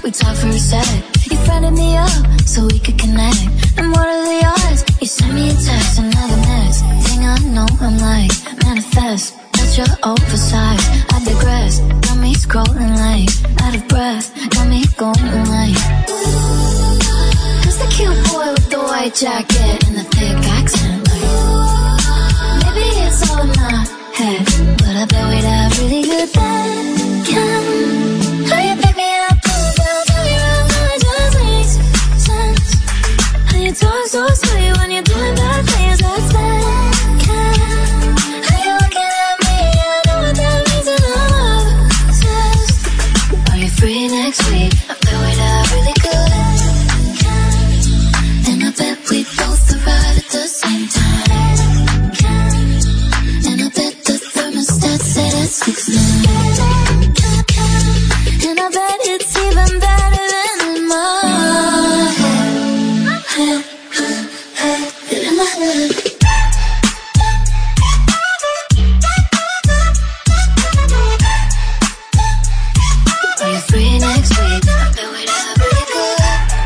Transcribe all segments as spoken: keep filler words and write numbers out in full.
we talked for a sec. You friended me up so we could connect. And what are the odds? You sent me a text, and now the next thing I know, I'm like, manifest. That's your oversized, I digress. Got me scrolling like, out of breath. Got me going like, who's the cute boy with the white jacket and the thick accent? Like, maybe it's all in my head, but I bet we'd have really good then. Can how you pick me up, pull down, tell me around, how it just makes sense. How you talk so sweet when you're doing bad things, that's that. Can how you looking at me, I know what that means in love says. Are you free next week? I bet we'd have really good. And I bet we both arrive at the same time. And I bet the thermostat said it's six nine. And I bet it's even better than in my head. In my head. Are you free next week? I bet we'd have really good.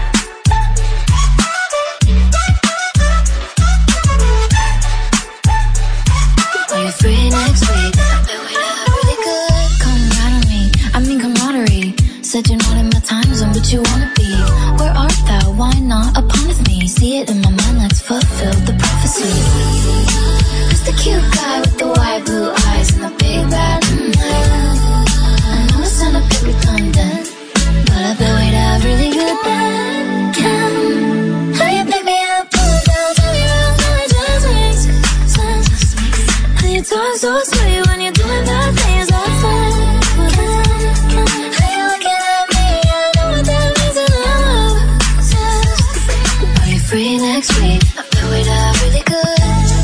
Are you free next week? I bet we'd have really good. Come right on me, I mean camaraderie. Said you're not in my time zone, but you wanna be. Where art thou? Why not upon with me? See it in my mind, let's fulfill the prophecy. Who's the cute guy with the white blue eyes and the big bad night? I know it sound a bit redundant, but I bet we'd have really good then. Can how you pick me up, pull down, tell me around, how it just makes sense. How you talk so sweet when you're doing bad things, that's that. Can how you looking at me, I know what that means in love says. Are you free next week? I bet we'd have really good.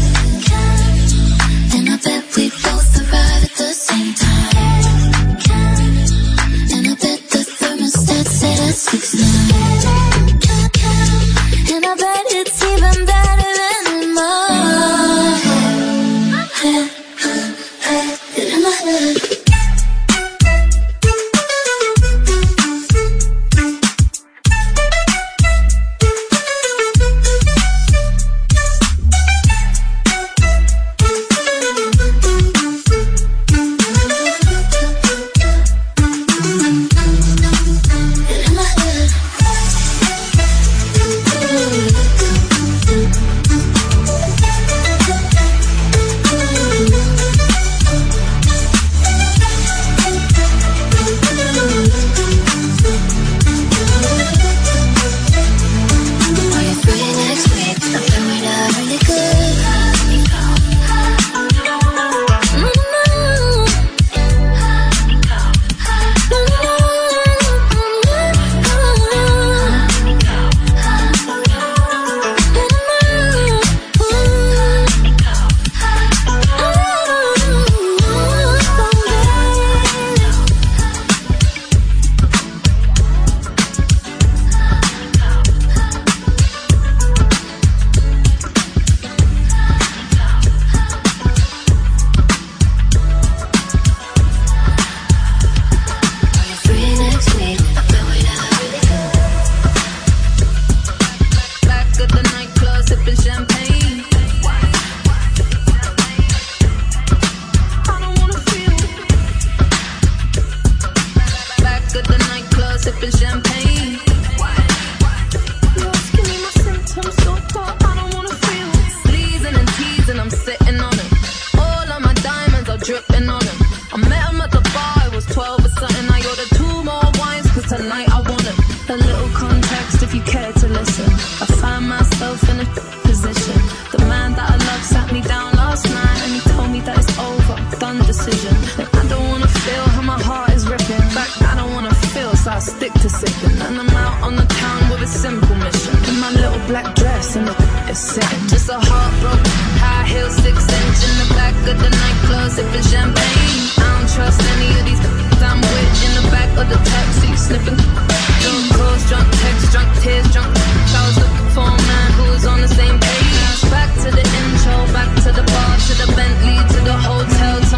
And I bet we both arrive at the same time. And I bet the thermostat said at six nine. And I bet it's even better than in my head. In my head.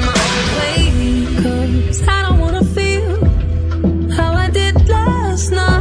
Last night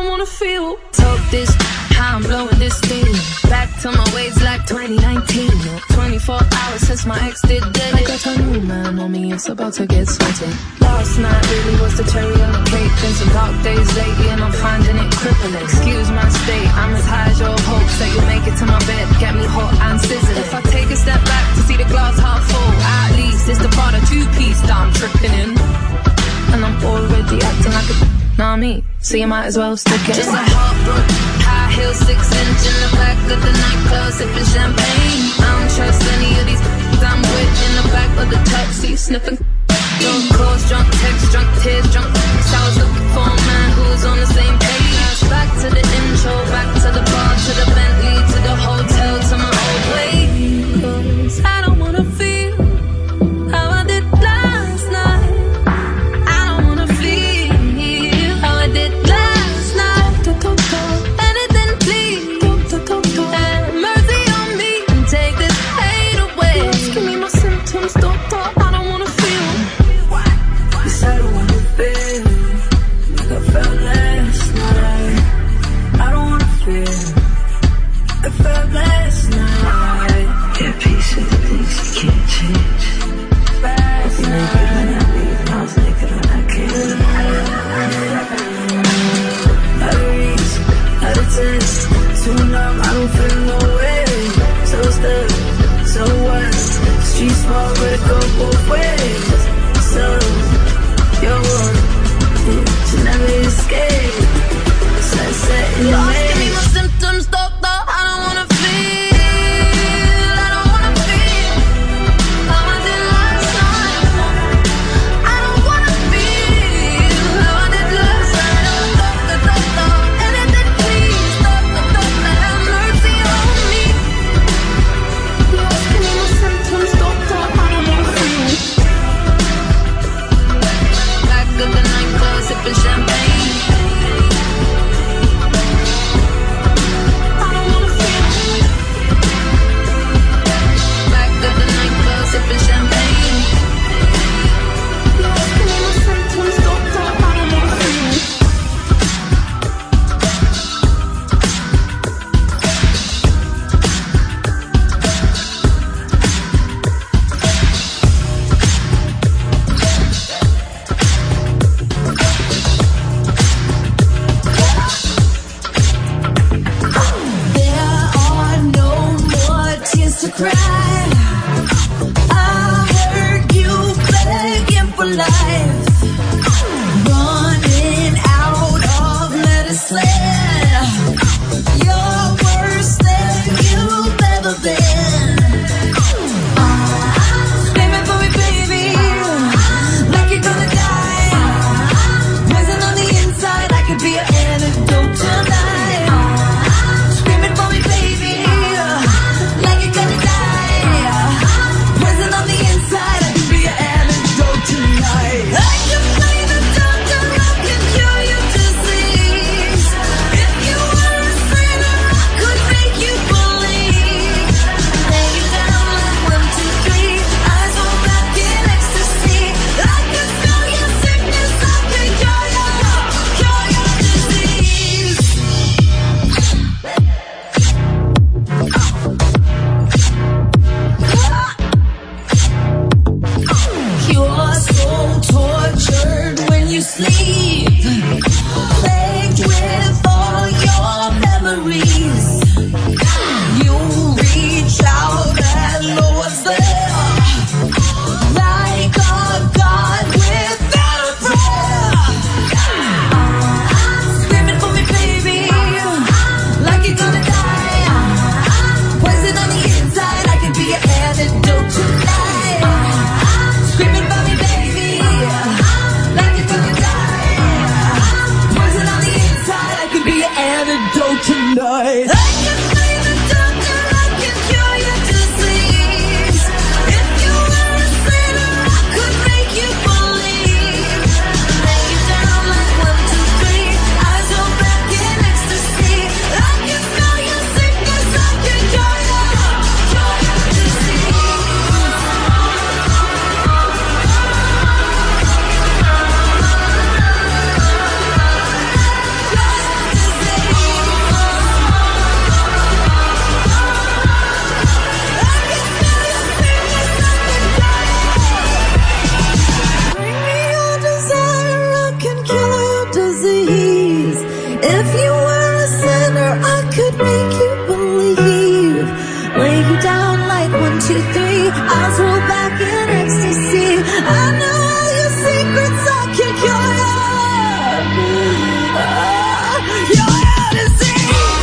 wanna feel. Talk this, how I'm blowing this steam. Back to my ways like twenty nineteen. twenty-four hours since my ex did dead. I got a new man on me, it's about to get sweaty. Last night really was the cherry on the cake. Been some dark days lately and I'm finding it crippling. Excuse my state, I'm as high as your hopes that you'll make it to my bed, get me hot and sizzling. If I take a step back to see the glass half full, at least it's the part of two-piece that I'm tripping in. And I'm already acting like a nah me, so you might as well stick it. Just a heartbroken, high heel, six inch in the back of the nightclub, sipping champagne. I don't trust any of these I'm with in the back of the taxi, sniffing. Drunk calls, drunk texts, drunk tears, drunk texts. I was looking for a man who was on the same page. Back to the intro, back to the bar, to the Bentley, to the hotel, to my old way. 'Cause I don't wanna feel how I did last night. I don't wanna feel how I did last night. Anything please, have mercy on me and take this hate away. Just give me my symptoms, doctor. I don't wanna feel. Yes, I don't wanna feel like I felt last night. I don't wanna feel like I felt last night. Yeah, peace with the things you can't change. Last night, naked when I leave, I was naked when I came. Out of reach, out of touch, too numb, I don't feel no way. So stuck, so what? Street small, but it go both ways. So, you're one, you never escape. Sunset in the Lord, give me my symptoms, doctor, I don't wanna feel, I don't wanna feel how I did last night. I don't wanna feel how I did last night. Oh, doctor, doctor, anything please, doctor, doctor, have mercy on me. Lord, give me my symptoms, doctor, I don't wanna feel. Back of the nightclub, sipping champagne. I don't wanna feel. Back of the nightclub, sipping champagne. Lord, give me my symptoms, doctor, I don't wanna feel. There are no more tears to cry. I heard you begging for life, running out of medicine. You're worse than you've ever been. Screaming for me, baby, like you're gonna die. Poison on the inside, I could be an antidote tonight. Screaming for me, baby, like you're gonna die. Poison on the inside, I could be an antidote tonight. I can play the doctor, I can cure your disease. If you were a sinner, I could make you believe. Lay you down like one, two, three, eyes on back in ecstasy. I can feel your sickness, I can cure your, cure your disease. You're so tortured when you sleep, plagued with all your memories. You reach out and no one's there, like a god without a prayer. Screaming for me, baby, like you're gonna die. Poison on the inside, I could be an antidote tonight. Screaming for me, baby, like you're gonna die. Poison on the inside, I could be an antidote tonight. I can play the doctor, I can cure your disease. If you were a sinner, I could make you believe. Lay you down like one, two, three, eyes on back in ecstasy. I can feel your sickness, I can cure your, cure your disease. Cure your center, I could make you believe. Lay you down like one, two, three. Eyes roll back in ecstasy. I know all your secrets, I can cure you. Uh, you're out to sea.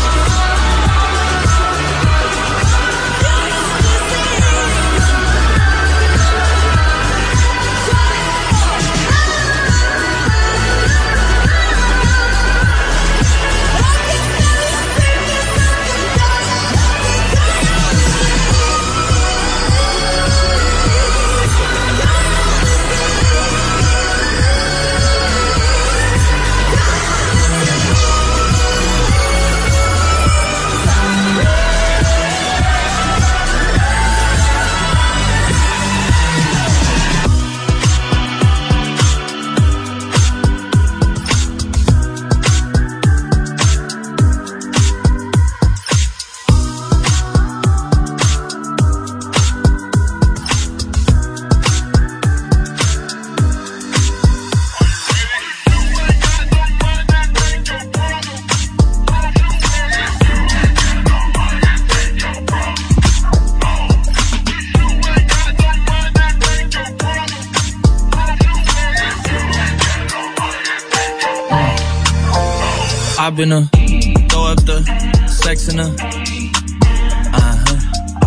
I've been a throw up the sex in a uh-huh.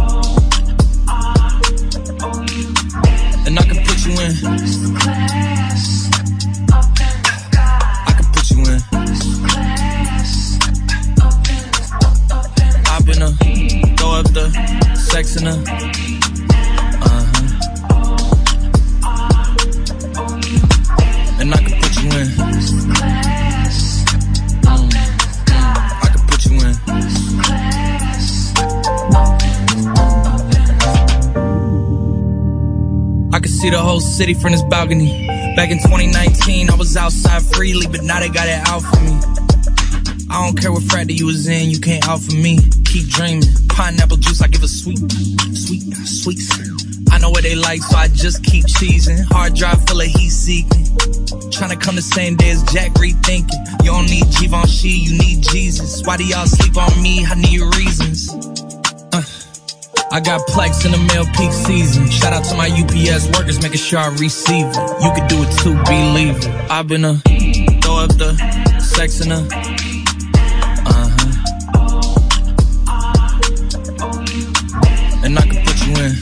And I can put you in. I can put you in. I've been a throw up the sex in a uh-huh. And I can put you in. I can see the whole city from this balcony. Back in twenty nineteen, I was outside freely, but now they got it out for me. I don't care what frat you was in, you can't out for me. Keep dreaming, pineapple juice, I give a sweet, sweet, sweet. I know what they like, so I just keep cheesing. Hard drive full of heat seeking. Tryna come the same day as Jack, rethinking. You don't need Givenchy, you need Jesus. Why do y'all sleep on me? I need reasons. Uh. I got Plex in the mail peak season. Shout out to my U P S workers, making sure I receive it. You can do it too, believe it. I've been a throw up the sex in a uh-huh. And I can put you in.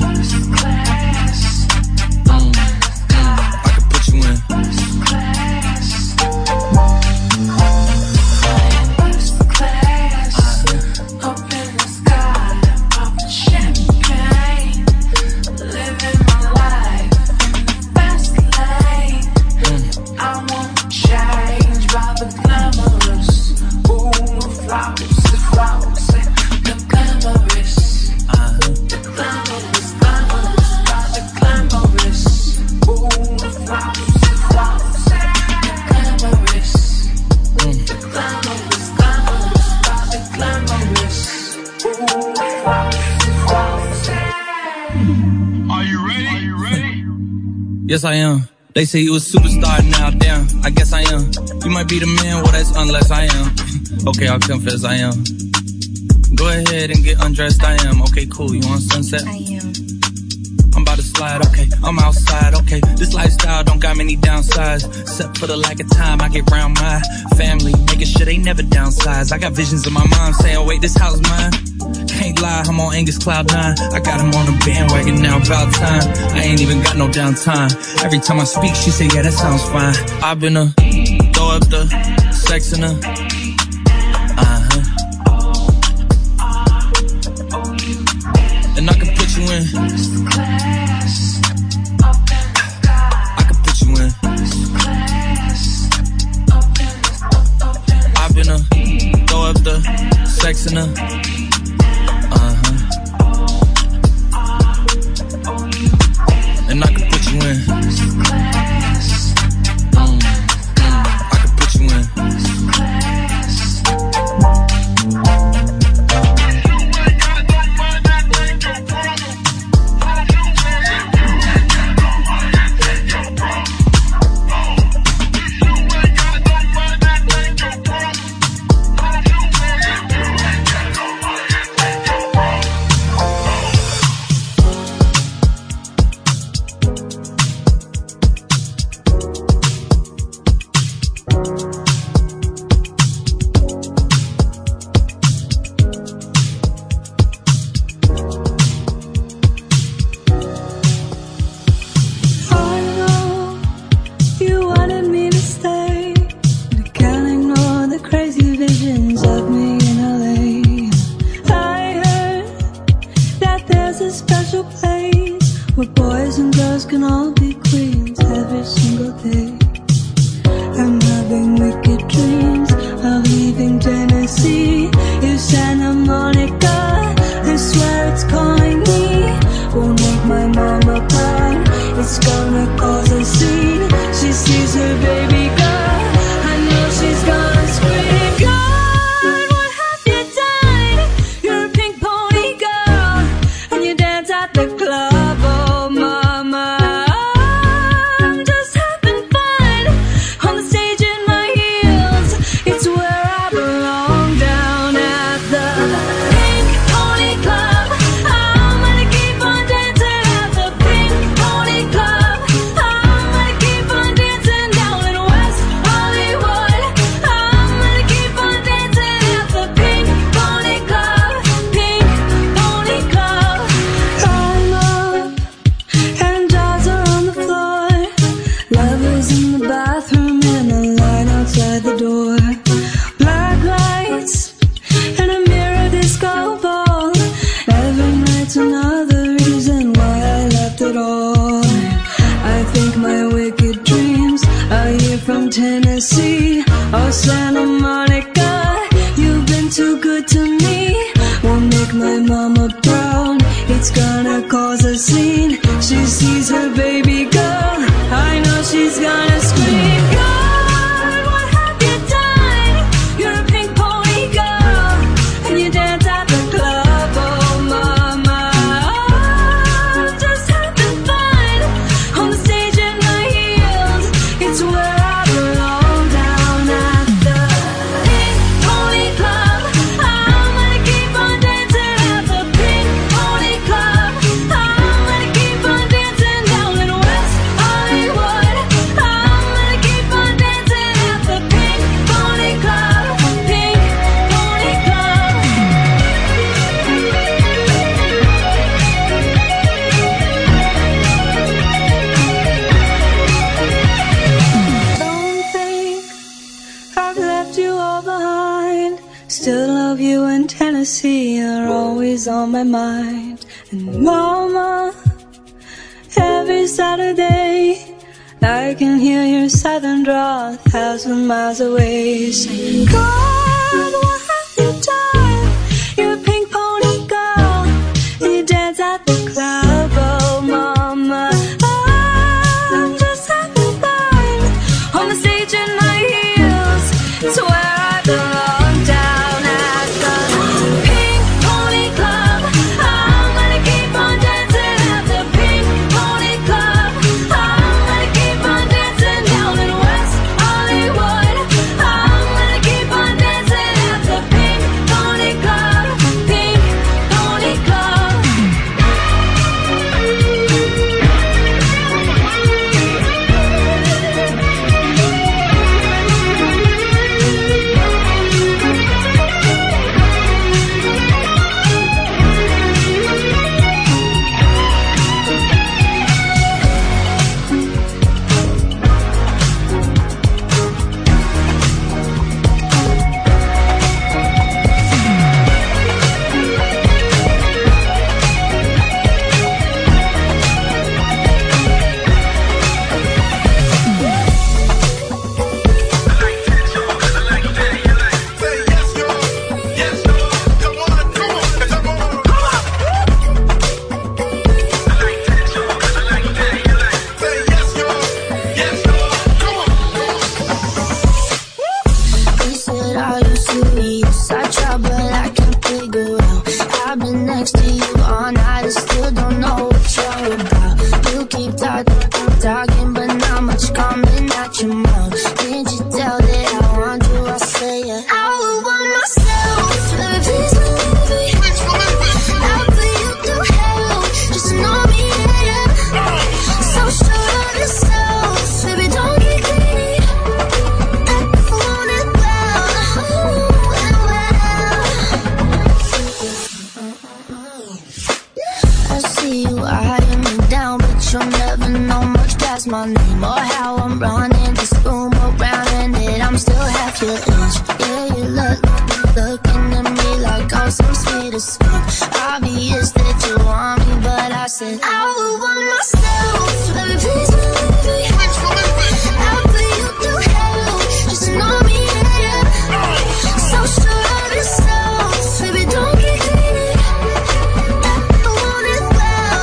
Mm. I can put you in. Yes, I am. They say you a superstar now, damn, I guess I am. You might be the man, well that's unless I am. Okay, I'll confess I am. Go ahead and get undressed, I am. Okay, cool, you want sunset? I am. I'm about to slide, okay, I'm outside, okay. This lifestyle don't got many downsides. Except for the lack of time I get round my family, making sure they never downsize. I got visions of my mom saying, wait, this house mine. Can't lie, I'm on Angus Cloud nine. I got him on the bandwagon now, about time. I ain't even got no downtime. Every time I speak, she say, yeah, that sounds fine. I've been a throw up the sex in a uh-huh. And I can put you in. I can put you in. I've been a throw up the sex in a uh-huh. And I can put you in. Mm. I can put you in. so good to me. Won't make my mama proud. It's gonna cause a scene. She sees her baby girl. I know she's gonna scream. God, what have you done? You're a pink pony girl, and you dance at the club. Oh mama, oh, just having fun on the stage in my heels. It's where I belong, down at the Pink Pony Club. I'm gonna keep on dancing at the Pink Pony Club. I'm gonna keep on dancing down in West Hollywood. I'm gonna keep on dancing at the Pink Pony Club. Pink Pony Club. Don't think I've left you all behind. Still love you in Tennessee. You're always on my mind. And mama, every Saturday I can hear your southern drawl a thousand miles away. Saying, God, what have you done? You're a pink pony girl, and you dance at the club. Oh mama, I'm just having fun on the stage in my heels. It's where I belong, down at the Pink Pony Club. I'm gonna keep on dancing at the Pink Pony Club. I'm gonna keep on dancing down in West Hollywood. I'm gonna keep on dancing at the Pink Pony Club. Pink Pony Club. They said, are you serious? I try, but I can't figure out. I've been next to you all night and still don't know what you're about. You keep talking, talking, but not much coming out your mouth. Can't you tell that I want you? I say it. I would want myself. Baby, please believe me. I'll put you through hell. Just know me, yeah. So sure of yourself. Baby, don't get greedy. I want it well. I see you eyeing me down, but you'll never know much past my name or how I'm running this room around, and that I'm still half your age. Yeah, you look, looking at me like I'm some sweet as fuck. Obvious that you want me, but I said I would want myself. Baby, please believe me. I'll put you through hell. Just know me, yeah. So sure of yourself. Baby, don't get greedy. I want it well.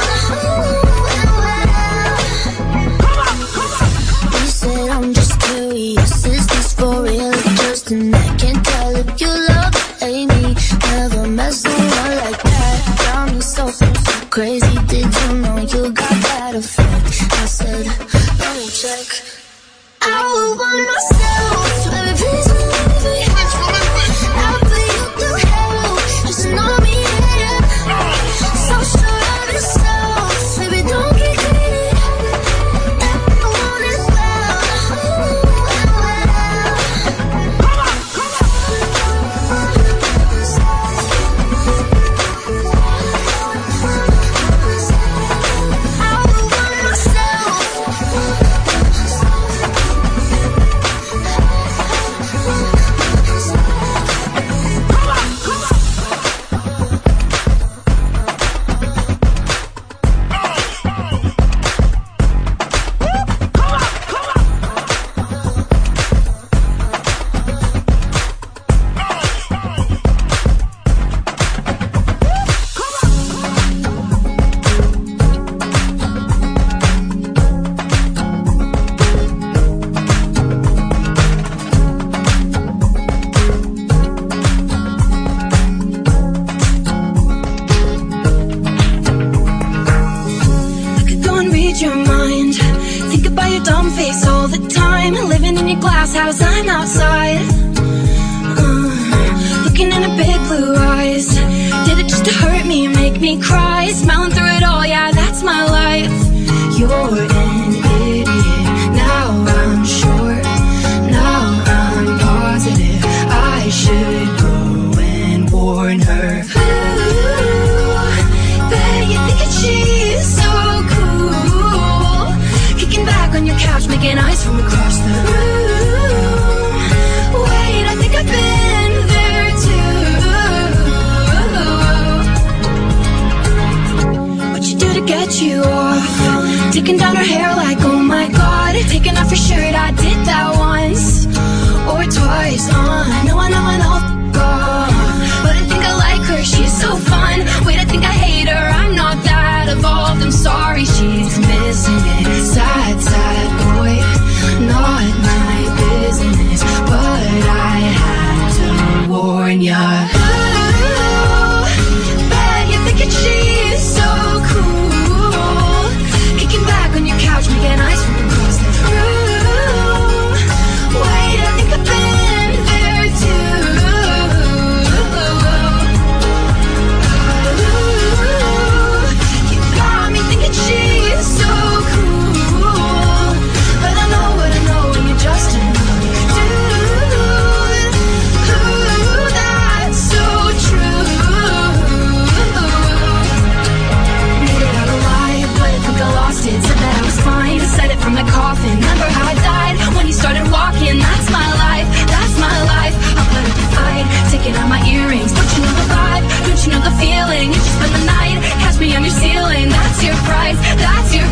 You said I'm just curious. Is this for real? Just a night. Can't tell if you love or hate me. Never met someone like that. Got me so, so, so crazy. Did you know you got that effect? I said, let me check. I would want myself. Baby, please believe me. I'll put you through hell. Just know me, yeah. So sure of yourself. Baby, don't get greedy. I want it well. I would want myself. me cry, smiling through it all, yeah, that's my life. You're an idiot, now I'm sure, now I'm positive I should go and warn her. Ooh, bet you think that she's so cool, kicking back on your couch, making eyes from across the room. Wait, I think I've been there too. What you do to get you off? Taking down her hair like, oh my god. Taking off her shirt, I did that once or twice. Uh, no, I know, I know, God. But I think I like her, she's so fun. Wait, I think I hate her, I'm not that evolved. I'm sorry, she's missing it. Sad, sad boy, not my business, but I had to warn ya. Ooh, bet you think that she's so cool, kicking back on your couch, making eyes from across the room. Wait, I think I've been there too. Ooh, you got me thinking she's so cool, but I know what I know when you're just another dude. Ooh, that's so true. Made it out alive, but I think I lost it. Said that I was fine, said it from the coffin. Remember how I died when you started walking? That's my life, that's my life. I'll put up a fight, taking out my earrings. Don't you know the vibe? Don't you know the feeling? You just spend the night, catch me on your ceiling. That's your price, that's your